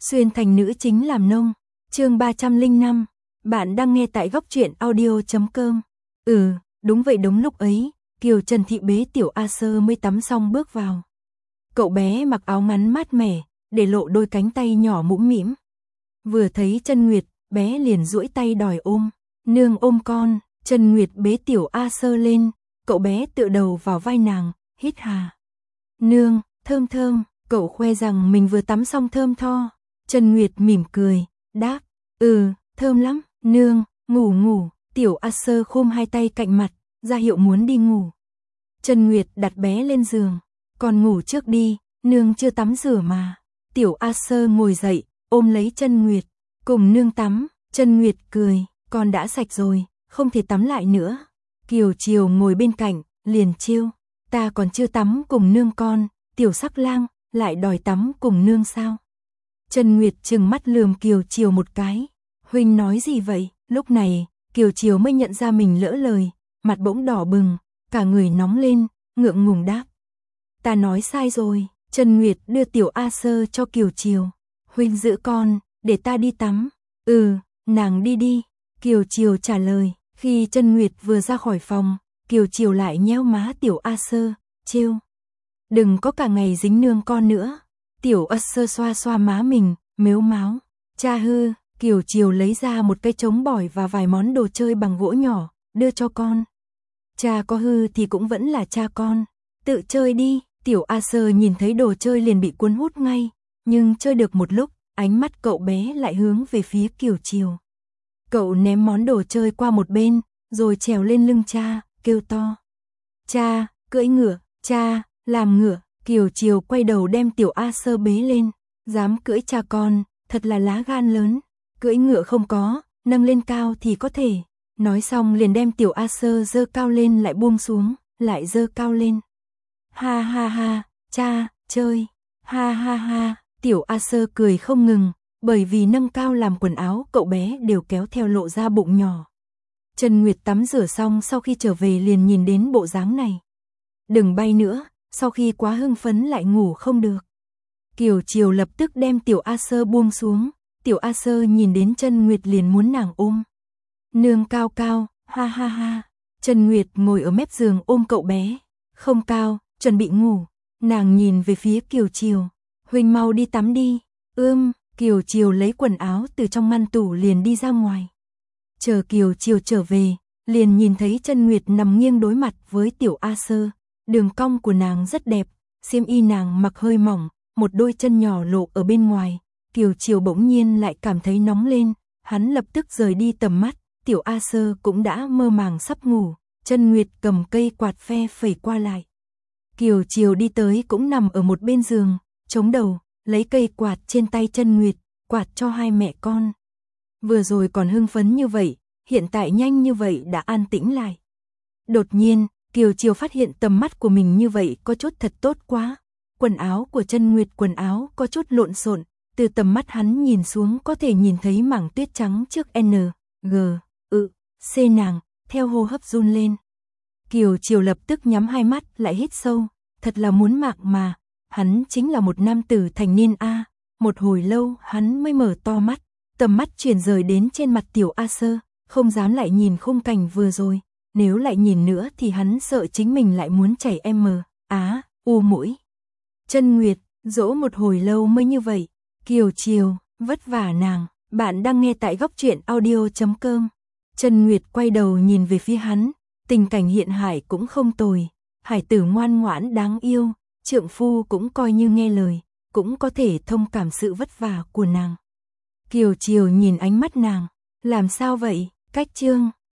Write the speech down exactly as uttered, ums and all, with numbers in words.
Xuyên thành nữ chính làm nông. Chương ba trăm lẻ năm. Bạn đang nghe tại góc truyện audio chấm com. Ừ, đúng vậy, đúng lúc ấy, Kiều Trần Thị bế tiểu A Sơ mới tắm xong bước vào. Cậu bé mặc áo ngắn mát mẻ, để lộ đôi cánh tay nhỏ mũm mĩm. Vừa thấy Chân Nguyệt, bé liền duỗi tay đòi ôm. Nương ôm con. Chân Nguyệt bế tiểu A Sơ lên, cậu bé tựa đầu vào vai nàng, hít hà. Nương, thơm thơm, cậu khoe rằng mình vừa tắm xong thơm tho. Chân Nguyệt mỉm cười, đáp, ừ, thơm lắm, nương, ngủ ngủ. Tiểu A Sơ khom hai tay cạnh mặt, ra hiệu muốn đi ngủ. Chân Nguyệt đặt bé lên giường, con ngủ trước đi, nương chưa tắm rửa mà. Tiểu A Sơ ngồi dậy, ôm lấy Chân Nguyệt, cùng nương tắm. Chân Nguyệt cười, con đã sạch rồi, không thể tắm lại nữa. Kiều Chiều ngồi bên cạnh, liền trêu, ta còn chưa tắm cùng nương con, tiểu sắc lang, lại đòi tắm cùng nương sao? Chân Nguyệt trừng mắt lườm Kiều Chiều một cái, huynh nói gì vậy? Lúc này, Kiều Chiều mới nhận ra mình lỡ lời, mặt bỗng đỏ bừng, cả người nóng lên, ngượng ngùng đáp. Ta nói sai rồi. Chân Nguyệt đưa tiểu A Sơ cho Kiều Chiều, huynh giữ con, để ta đi tắm. Ừ, nàng đi đi. Kiều Chiều trả lời. Khi Chân Nguyệt vừa ra khỏi phòng, Kiều Chiều lại nhéo má tiểu A Sơ, trêu, đừng có cả ngày dính nương con nữa. Tiểu A Sơ xoa xoa má mình, mếu máo, cha hư. Kiều Chiều lấy ra một cây trống bỏi và vài món đồ chơi bằng gỗ nhỏ, đưa cho con. Cha có hư thì cũng vẫn là cha con, tự chơi đi. Tiểu A Sơ nhìn thấy đồ chơi liền bị cuốn hút ngay, nhưng chơi được một lúc, ánh mắt cậu bé lại hướng về phía Kiều Chiều. Cậu ném món đồ chơi qua một bên, rồi trèo lên lưng cha, kêu to. Cha, cưỡi ngựa, cha, làm ngựa. Kiều Chiều quay đầu đem tiểu A Sơ bế lên, dám cưỡi cha con, thật là lá gan lớn. Cưỡi ngựa không có, nâng lên cao thì có thể. Nói xong liền đem tiểu A Sơ giơ cao lên lại buông xuống, lại giơ cao lên. Ha ha ha, cha, chơi. Ha ha ha, tiểu A Sơ cười không ngừng, bởi vì nâng cao làm quần áo cậu bé đều kéo theo lộ ra bụng nhỏ. Chân Nguyệt tắm rửa xong sau khi trở về liền nhìn đến bộ dáng này. Đừng bay nữa, sau khi quá hưng phấn lại ngủ không được. Kiều Chiều lập tức đem tiểu A Sơ buông xuống, tiểu A Sơ nhìn đến Chân Nguyệt liền muốn nàng ôm. Nương cao cao, ha ha ha. Chân Nguyệt ngồi ở mép giường ôm cậu bé, không cao, chuẩn bị ngủ. Nàng nhìn về phía Kiều Chiều, huynh mau đi tắm đi. Ưm. Kiều Chiều lấy quần áo từ trong ngăn tủ liền đi ra ngoài. Chờ Kiều Chiều trở về, liền nhìn thấy Chân Nguyệt nằm nghiêng đối mặt với tiểu A Sơ. Đường cong của nàng rất đẹp, xiêm y nàng mặc hơi mỏng, một đôi chân nhỏ lộ ở bên ngoài. Kiều Chiều bỗng nhiên lại cảm thấy nóng lên, hắn lập tức rời đi tầm mắt. Tiểu A Sơ cũng đã mơ màng sắp ngủ, Chân Nguyệt cầm cây quạt phe phẩy qua lại. Kiều Chiều đi tới cũng nằm ở một bên giường, chống đầu, lấy cây quạt trên tay Chân Nguyệt, quạt cho hai mẹ con. Vừa rồi còn hưng phấn như vậy, hiện tại nhanh như vậy đã an tĩnh lại. Đột nhiên, Kiều Chiều phát hiện tầm mắt của mình như vậy có chút thật tốt quá. Quần áo của Chân Nguyệt quần áo có chút lộn xộn, từ tầm mắt hắn nhìn xuống có thể nhìn thấy mảng tuyết trắng trước N, G, ự, C nàng, theo hô hấp run lên. Kiều Chiều lập tức nhắm hai mắt lại hít sâu, thật là muốn mạng mà. Hắn chính là một nam tử thành niên a. Một hồi lâu hắn mới mở to mắt, tầm mắt chuyển rời đến trên mặt tiểu A Sơ, không dám lại nhìn khung cảnh vừa rồi. Nếu lại nhìn nữa thì hắn sợ chính mình lại muốn chảy em mờ, á, u mũi. Chân Nguyệt, dỗ một hồi lâu mới như vậy. Kiều Chiều, vất vả nàng. Bạn đang nghe tại góc truyện audio chấm com. Chân Nguyệt quay đầu nhìn về phía hắn, tình cảnh hiện hải cũng không tồi. Hải tử ngoan ngoãn đáng yêu, trượng phu cũng coi như nghe lời, cũng có thể thông cảm sự vất vả của nàng. Kiều Chiều nhìn ánh mắt nàng, làm sao vậy? Cách chương